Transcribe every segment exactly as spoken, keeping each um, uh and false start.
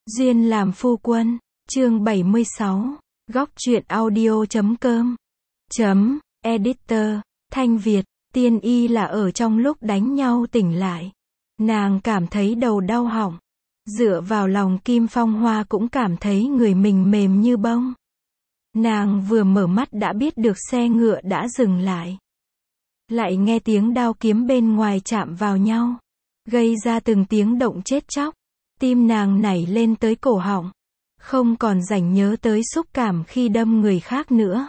Duyên làm phu quân, chương bảy mươi sáu, góc truyện audio chấm com, chấm, editor, Thanh Việt, Tiên Y là ở trong lúc đánh nhau tỉnh lại. Nàng cảm thấy đầu đau họng. Dựa vào lòng Kim Phong Hoa cũng cảm thấy người mình mềm như bông. Nàng vừa mở mắt đã biết được xe ngựa đã dừng lại. Lại nghe tiếng đao kiếm bên ngoài chạm vào nhau, gây ra từng tiếng động chết chóc. Tim nàng nảy lên tới cổ họng, không còn rảnh nhớ tới xúc cảm khi đâm người khác nữa.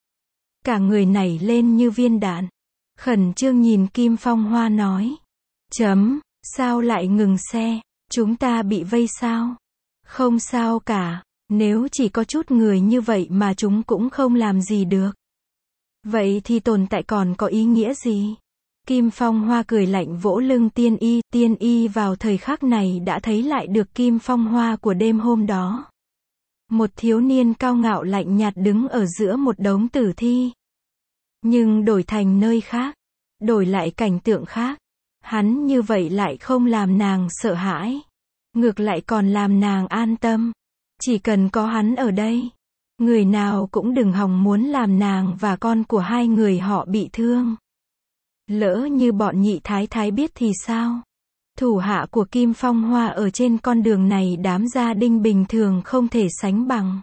Cả người nảy lên như viên đạn. Khẩn trương nhìn Kim Phong Hoa nói. Chấm, sao lại ngừng xe? Chúng ta bị vây sao? Không sao cả, nếu chỉ có chút người như vậy mà chúng cũng không làm gì được. Vậy thì tồn tại còn có ý nghĩa gì? Kim Phong Hoa cười lạnh vỗ lưng Tiên Y. Tiên Y vào thời khắc này đã thấy lại được Kim Phong Hoa của đêm hôm đó. Một thiếu niên cao ngạo lạnh nhạt đứng ở giữa một đống tử thi. Nhưng đổi thành nơi khác, đổi lại cảnh tượng khác, hắn như vậy lại không làm nàng sợ hãi. Ngược lại còn làm nàng an tâm. Chỉ cần có hắn ở đây, người nào cũng đừng hòng muốn làm nàng và con của hai người họ bị thương. Lỡ như bọn nhị thái thái biết thì sao? Thủ hạ của Kim Phong Hoa ở trên con đường này đám gia đình bình thường không thể sánh bằng.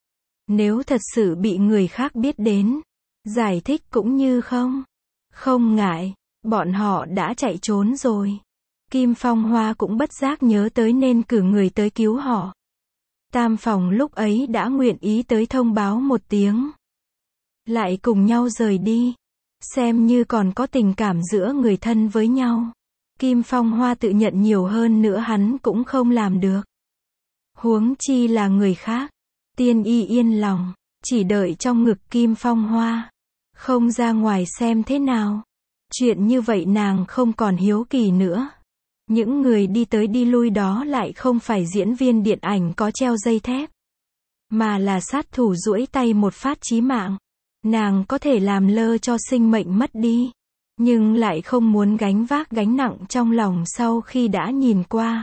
Nếu thật sự bị người khác biết đến, giải thích cũng như không. Không ngại, bọn họ đã chạy trốn rồi. Kim Phong Hoa cũng bất giác nhớ tới nên cử người tới cứu họ. Tam phòng lúc ấy đã nguyện ý tới thông báo một tiếng. Lại cùng nhau rời đi. Xem như còn có tình cảm giữa người thân với nhau. Kim Phong Hoa tự nhận nhiều hơn nữa hắn cũng không làm được. Huống chi là người khác. Tiên Y yên lòng, chỉ đợi trong ngực Kim Phong Hoa. Không ra ngoài xem thế nào. Chuyện như vậy nàng không còn hiếu kỳ nữa. Những người đi tới đi lui đó lại không phải diễn viên điện ảnh có treo dây thép, mà là sát thủ duỗi tay một phát chí mạng. Nàng có thể làm lơ cho sinh mệnh mất đi, nhưng lại không muốn gánh vác gánh nặng trong lòng sau khi đã nhìn qua.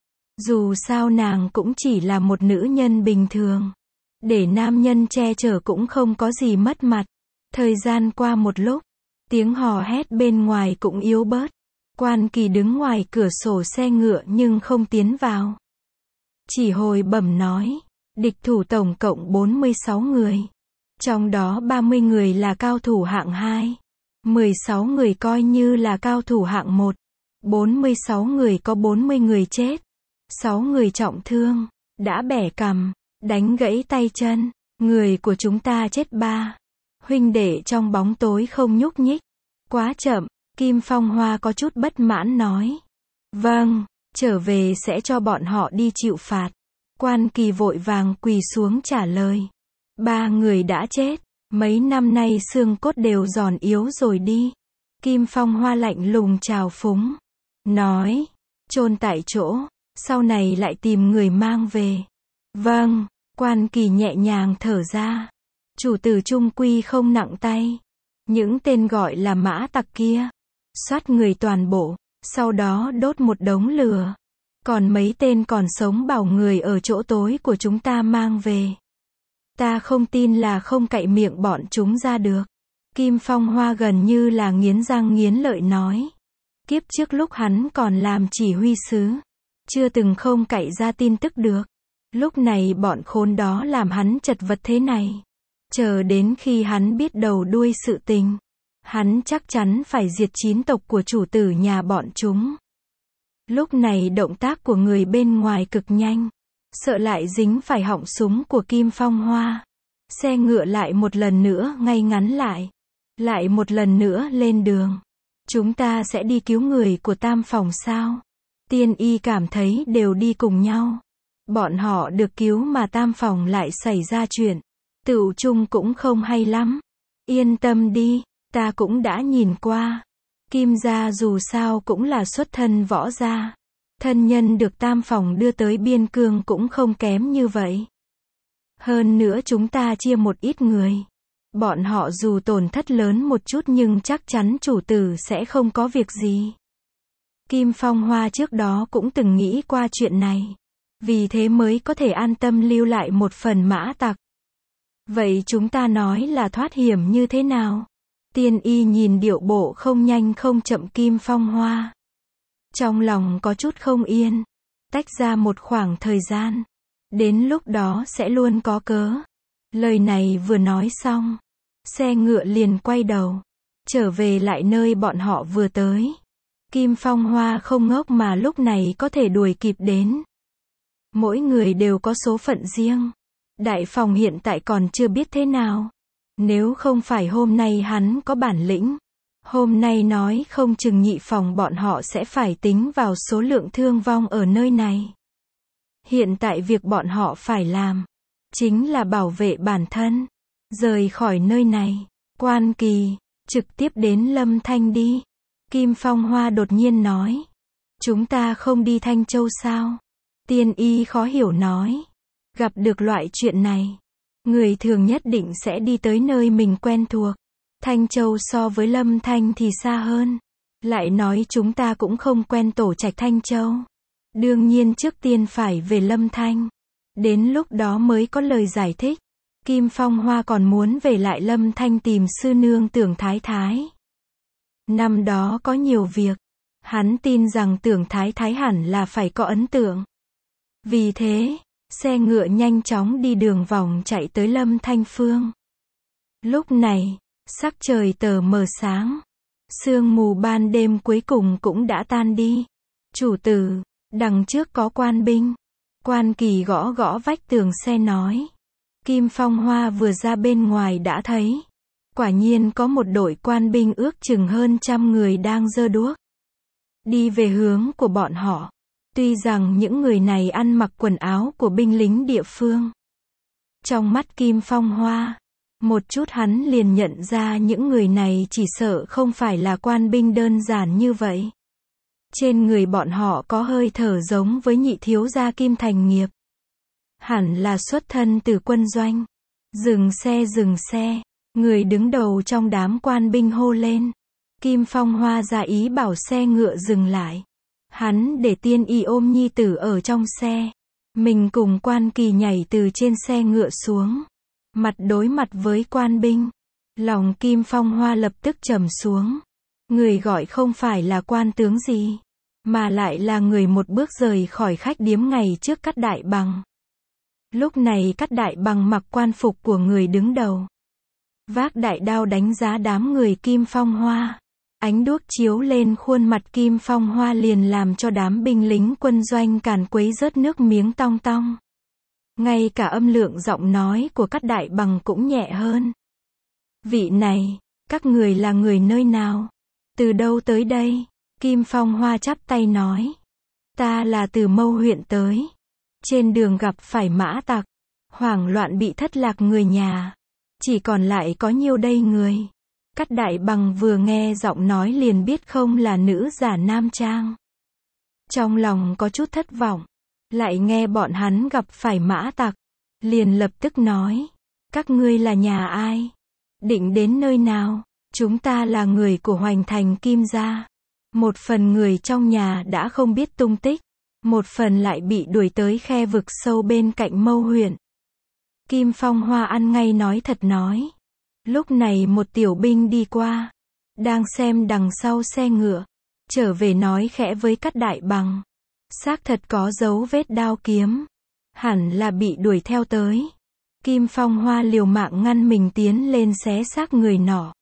Dù sao nàng cũng chỉ là một nữ nhân bình thường. Để nam nhân che chở cũng không có gì mất mặt. Thời gian qua một lúc, tiếng hò hét bên ngoài cũng yếu bớt. Quan Kỳ đứng ngoài cửa sổ xe ngựa nhưng không tiến vào. Chỉ hồi bẩm nói, địch thủ tổng cộng bốn mươi sáu người. Trong đó ba mươi người là cao thủ hạng hai. mười sáu người coi như là cao thủ hạng một. bốn mươi sáu người có bốn mươi người chết. sáu người trọng thương, đã bẻ cằm, đánh gãy tay chân. Người của chúng ta chết ba. Huynh đệ trong bóng tối không nhúc nhích. Quá chậm. Kim Phong Hoa có chút bất mãn nói. Vâng, trở về sẽ cho bọn họ đi chịu phạt. Quan Kỳ vội vàng quỳ xuống trả lời. Ba người đã chết, mấy năm nay xương cốt đều giòn yếu rồi đi. Kim Phong Hoa lạnh lùng trào phúng. Nói, chôn tại chỗ, sau này lại tìm người mang về. Vâng, Quan Kỳ nhẹ nhàng thở ra. Chủ tử trung quy không nặng tay. Những tên gọi là mã tặc kia, soát người toàn bộ, sau đó đốt một đống lửa. Còn mấy tên còn sống bảo người ở chỗ tối của chúng ta mang về. Ta không tin là không cậy miệng bọn chúng ra được. Kim Phong Hoa gần như là nghiến răng nghiến lợi nói. Kiếp trước lúc hắn còn làm chỉ huy sứ, chưa từng không cậy ra tin tức được. Lúc này bọn khốn đó làm hắn chật vật thế này. Chờ đến khi hắn biết đầu đuôi sự tình, hắn chắc chắn phải diệt chín tộc của chủ tử nhà bọn chúng. Lúc này động tác của người bên ngoài cực nhanh, sợ lại dính phải họng súng của Kim Phong Hoa. Xe ngựa lại một lần nữa ngay ngắn lại. Lại một lần nữa lên đường. Chúng ta sẽ đi cứu người của tam phòng sao? Tiên Y cảm thấy đều đi cùng nhau. Bọn họ được cứu mà tam phòng lại xảy ra chuyện. Tựu chung cũng không hay lắm. Yên tâm đi, ta cũng đã nhìn qua. Kim gia dù sao cũng là xuất thân võ gia. Thân nhân được tam phòng đưa tới biên cương cũng không kém như vậy. Hơn nữa chúng ta chia một ít người. Bọn họ dù tổn thất lớn một chút nhưng chắc chắn chủ tử sẽ không có việc gì. Kim Phong Hoa trước đó cũng từng nghĩ qua chuyện này. Vì thế mới có thể an tâm lưu lại một phần mã tặc. Vậy chúng ta nói là thoát hiểm như thế nào? Tiên y nhìn điệu bộ không nhanh không chậm Kim Phong Hoa. Trong lòng có chút không yên. Tách ra một khoảng thời gian. Đến lúc đó sẽ luôn có cớ. Lời này vừa nói xong. Xe ngựa liền quay đầu. Trở về lại nơi bọn họ vừa tới. Kim Phong Hoa không ngốc mà lúc này có thể đuổi kịp đến. Mỗi người đều có số phận riêng. Đại phòng hiện tại còn chưa biết thế nào. Nếu không phải hôm nay hắn có bản lĩnh. Hôm nay nói không chừng nhị phòng bọn họ sẽ phải tính vào số lượng thương vong ở nơi này. Hiện tại việc bọn họ phải làm. Chính là bảo vệ bản thân. Rời khỏi nơi này. Quan Kỳ, trực tiếp đến Lâm Thanh đi. Kim Phong Hoa đột nhiên nói. Chúng ta không đi Thanh Châu sao? Tiên y khó hiểu nói. Gặp được loại chuyện này. Người thường nhất định sẽ đi tới nơi mình quen thuộc. Thanh Châu so với Lâm Thanh thì xa hơn. Lại nói chúng ta cũng không quen tổ trạch Thanh Châu. Đương nhiên trước tiên phải về Lâm Thanh. Đến lúc đó mới có lời giải thích. Kim Phong Hoa còn muốn về lại Lâm Thanh tìm sư nương Tưởng Thái Thái. Năm đó có nhiều việc. Hắn tin rằng Tưởng Thái Thái hẳn là phải có ấn tượng. Vì thế, xe ngựa nhanh chóng đi đường vòng chạy tới Lâm Thanh Phương. Lúc này, sắc trời tờ mờ sáng. Sương mù ban đêm cuối cùng cũng đã tan đi. Chủ tử, đằng trước có quan binh. Quan Kỳ gõ gõ vách tường xe nói. Kim Phong Hoa vừa ra bên ngoài đã thấy. Quả nhiên có một đội quan binh ước chừng hơn trăm người đang giơ đuốc. Đi về hướng của bọn họ. Tuy rằng những người này ăn mặc quần áo của binh lính địa phương. Trong mắt Kim Phong Hoa, một chút hắn liền nhận ra những người này chỉ sợ không phải là quan binh đơn giản như vậy. Trên người bọn họ có hơi thở giống với nhị thiếu gia Kim Thành Nghiệp. Hẳn là xuất thân từ quân doanh. Dừng xe dừng xe. Người đứng đầu trong đám quan binh hô lên. Kim Phong Hoa ra ý bảo xe ngựa dừng lại. Hắn để tiên y ôm nhi tử ở trong xe. Mình cùng Quan Kỳ nhảy từ trên xe ngựa xuống. Mặt đối mặt với quan binh. Lòng Kim Phong Hoa lập tức trầm xuống. Người gọi không phải là quan tướng gì. Mà lại là người một bước rời khỏi khách điếm ngày trước Cát Đại Bằng. Lúc này Cát Đại Bằng mặc quan phục của người đứng đầu. Vác đại đao đánh giá đám người Kim Phong Hoa. Ánh đuốc chiếu lên khuôn mặt Kim Phong Hoa liền làm cho đám binh lính quân doanh càn quấy rớt nước miếng tong tong. Ngay cả âm lượng giọng nói của Cát Đại Bằng cũng nhẹ hơn. Vị này, các người là người nơi nào? Từ đâu tới đây? Kim Phong Hoa chắp tay nói. Ta là từ Mâu huyện tới. Trên đường gặp phải mã tặc. Hoảng loạn bị thất lạc người nhà. Chỉ còn lại có nhiêu đây người. Cát Đại Bằng vừa nghe giọng nói liền biết không là nữ giả nam trang. Trong lòng có chút thất vọng. Lại nghe bọn hắn gặp phải mã tặc. Liền lập tức nói. Các ngươi là nhà ai? Định đến nơi nào? Chúng ta là người của Hoành Thành Kim gia. Một phần người trong nhà đã không biết tung tích. Một phần lại bị đuổi tới khe vực sâu bên cạnh Mâu huyện. Kim Phong Hoa ăn ngay nói thật nói. Lúc này một tiểu binh đi qua. Đang xem đằng sau xe ngựa. Trở về nói khẽ với Cát Đại Bằng. Xác thật có dấu vết đao kiếm. Hẳn là bị đuổi theo tới. Kim Phong Hoa liều mạng ngăn mình tiến lên xé xác người nọ.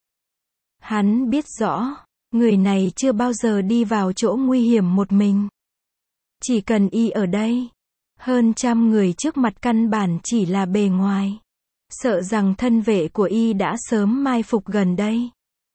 Hắn biết rõ. Người này chưa bao giờ đi vào chỗ nguy hiểm một mình. Chỉ cần y ở đây. Hơn trăm người trước mặt căn bản chỉ là bề ngoài. Sợ rằng thân vệ của y đã sớm mai phục gần đây.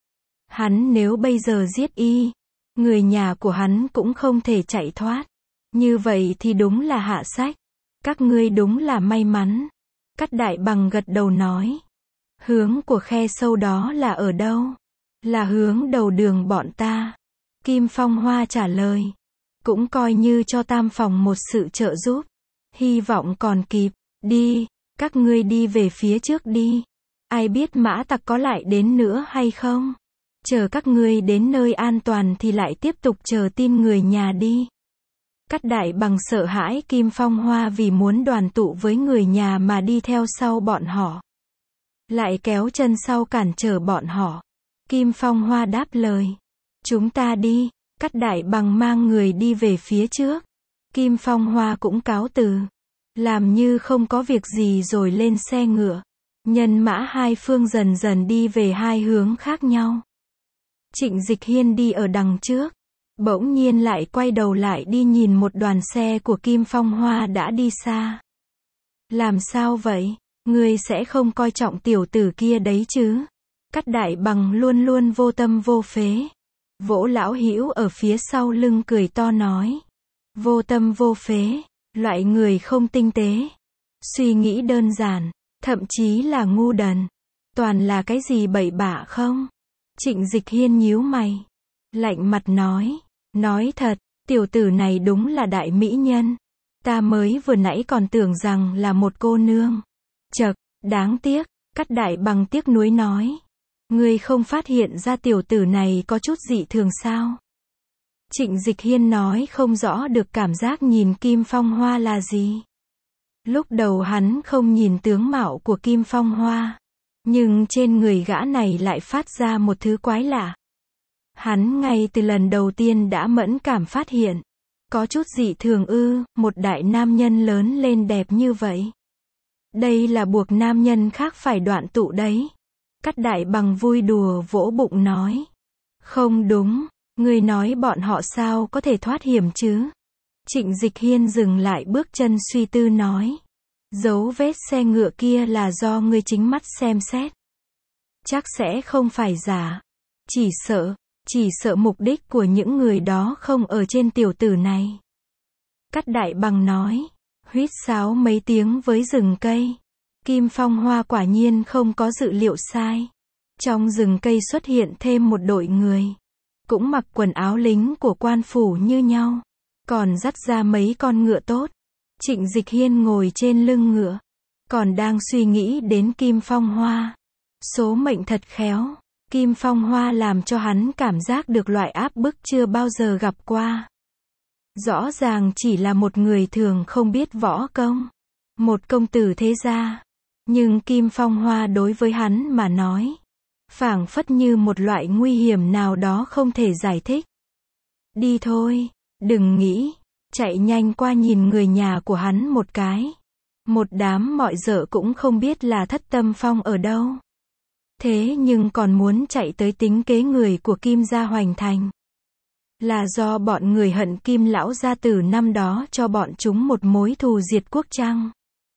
Hắn nếu bây giờ giết y, người nhà của hắn cũng không thể chạy thoát. Như vậy thì đúng là hạ sách. Các ngươi đúng là may mắn. Cát Đại Bằng gật đầu nói. Hướng của khe sâu đó là ở đâu? Là hướng đầu đường bọn ta. Kim Phong Hoa trả lời. Cũng coi như cho tam phòng một sự trợ giúp. Hy vọng còn kịp. Đi. Các ngươi đi về phía trước đi. Ai biết mã tặc có lại đến nữa hay không? Chờ các ngươi đến nơi an toàn thì lại tiếp tục chờ tin người nhà đi. Cát Đại Bằng sợ hãi Kim Phong Hoa vì muốn đoàn tụ với người nhà mà đi theo sau bọn họ. Lại kéo chân sau cản trở bọn họ. Kim Phong Hoa đáp lời. Chúng ta đi. Cát Đại Bằng mang người đi về phía trước. Kim Phong Hoa cũng cáo từ. Làm như không có việc gì rồi lên xe ngựa. Nhân mã hai phương dần dần đi về hai hướng khác nhau. Trịnh Dịch Hiên đi ở đằng trước. Bỗng nhiên lại quay đầu lại đi nhìn một đoàn xe của Kim Phong Hoa đã đi xa. Làm sao vậy? Ngươi sẽ không coi trọng tiểu tử kia đấy chứ? Cát Đại Bằng luôn luôn vô tâm vô phế. Vỗ Lão Hữu ở phía sau lưng cười to nói. Vô tâm vô phế, loại người không tinh tế. Suy nghĩ đơn giản, thậm chí là ngu đần. Toàn là cái gì bậy bạ không? Trịnh Dịch Hiên nhíu mày. Lạnh mặt nói. Nói thật, tiểu tử này đúng là đại mỹ nhân. Ta mới vừa nãy còn tưởng rằng là một cô nương. Chậc, đáng tiếc. Cát Đại Bằng tiếc nuối nói. Ngươi không phát hiện ra tiểu tử này có chút dị thường sao? Trịnh Dịch Hiên nói không rõ được cảm giác nhìn Kim Phong Hoa là gì. Lúc đầu hắn không nhìn tướng mạo của Kim Phong Hoa. Nhưng trên người gã này lại phát ra một thứ quái lạ. Hắn ngay từ lần đầu tiên đã mẫn cảm phát hiện. Có chút dị thường ư, một đại nam nhân lớn lên đẹp như vậy. Đây là buộc nam nhân khác phải đoạn tụ đấy. Cát Đại Bằng vui đùa vỗ bụng nói. Không đúng, ngươi nói bọn họ sao có thể thoát hiểm chứ? Trịnh Dịch Hiên dừng lại bước chân suy tư nói. Dấu vết xe ngựa kia là do ngươi chính mắt xem xét. Chắc sẽ không phải giả. Chỉ sợ, chỉ sợ mục đích của những người đó không ở trên tiểu tử này. Cát Đại Bằng nói. Huýt sáo mấy tiếng với rừng cây. Kim Phong Hoa quả nhiên không có dự liệu sai. Trong rừng cây xuất hiện thêm một đội người. Cũng mặc quần áo lính của quan phủ như nhau. Còn dắt ra mấy con ngựa tốt. Trịnh Dịch Hiên ngồi trên lưng ngựa. Còn đang suy nghĩ đến Kim Phong Hoa. Số mệnh thật khéo. Kim Phong Hoa làm cho hắn cảm giác được loại áp bức chưa bao giờ gặp qua. Rõ ràng chỉ là một người thường không biết võ công. Một công tử thế gia. Nhưng Kim Phong Hoa đối với hắn mà nói. Phảng phất như một loại nguy hiểm nào đó không thể giải thích. Đi thôi, đừng nghĩ. Chạy nhanh qua nhìn người nhà của hắn một cái. Một đám mọi dợ cũng không biết là Thất Tâm Phong ở đâu. Thế nhưng còn muốn chạy tới tính kế người của Kim gia Hoành Thành. Là do bọn người hận Kim lão gia tử năm đó cho bọn chúng một mối thù diệt quốc chăng?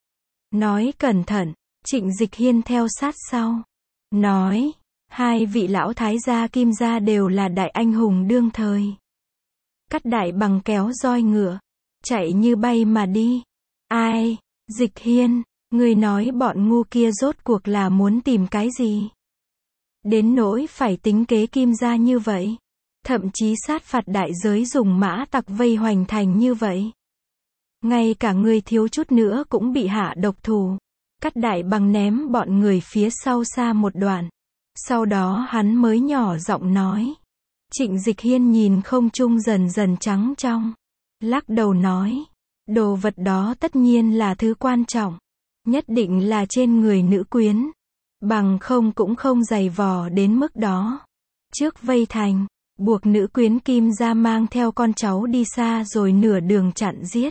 Nói cẩn thận, Trịnh Dịch Hiên theo sát sau. Nói, hai vị lão thái gia Kim gia đều là đại anh hùng đương thời. Cát Đại Bằng kéo roi ngựa, chạy như bay mà đi. Ai, Dịch Hiên, ngươi nói bọn ngu kia rốt cuộc là muốn tìm cái gì? Đến nỗi phải tính kế Kim gia như vậy. Thậm chí sát phạt đại giới dùng mã tặc vây Hoành Thành như vậy. Ngay cả người thiếu chút nữa cũng bị hạ độc thủ. Cát Đại Bằng ném bọn người phía sau xa một đoạn. Sau đó hắn mới nhỏ giọng nói. Trịnh Dịch Hiên nhìn không trung dần dần trắng trong. Lắc đầu nói. Đồ vật đó tất nhiên là thứ quan trọng. Nhất định là trên người nữ quyến. Bằng không cũng không dày vò đến mức đó. Trước vây thành. Buộc nữ quyến Kim gia mang theo con cháu đi xa rồi nửa đường chặn giết.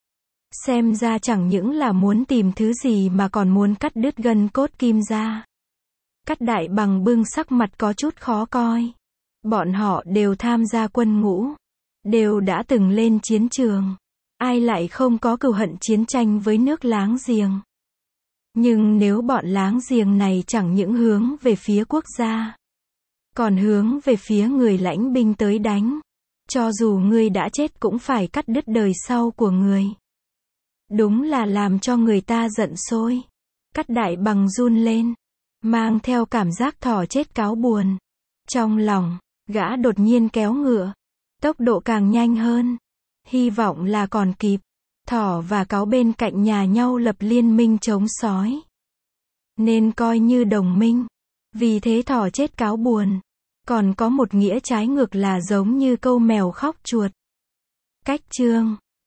Xem ra chẳng những là muốn tìm thứ gì mà còn muốn cắt đứt gân cốt Kim gia. Cát Đại Bằng bưng sắc mặt có chút khó coi. Bọn họ đều tham gia quân ngũ. Đều đã từng lên chiến trường. Ai lại không có cừu hận chiến tranh với nước láng giềng. Nhưng nếu bọn láng giềng này chẳng những hướng về phía quốc gia. Còn hướng về phía người lãnh binh tới đánh. Cho dù ngươi đã chết cũng phải cắt đứt đời sau của người. Đúng là làm cho người ta giận sôi. Cát Đại Bằng run lên. Mang theo cảm giác thỏ chết cáo buồn. Trong lòng, gã đột nhiên kéo ngựa. Tốc độ càng nhanh hơn. Hy vọng là còn kịp. Thỏ và cáo bên cạnh nhà nhau lập liên minh chống sói. Nên coi như đồng minh. Vì thế thỏ chết cáo buồn. Còn có một nghĩa trái ngược là giống như câu mèo khóc chuột. Cách chương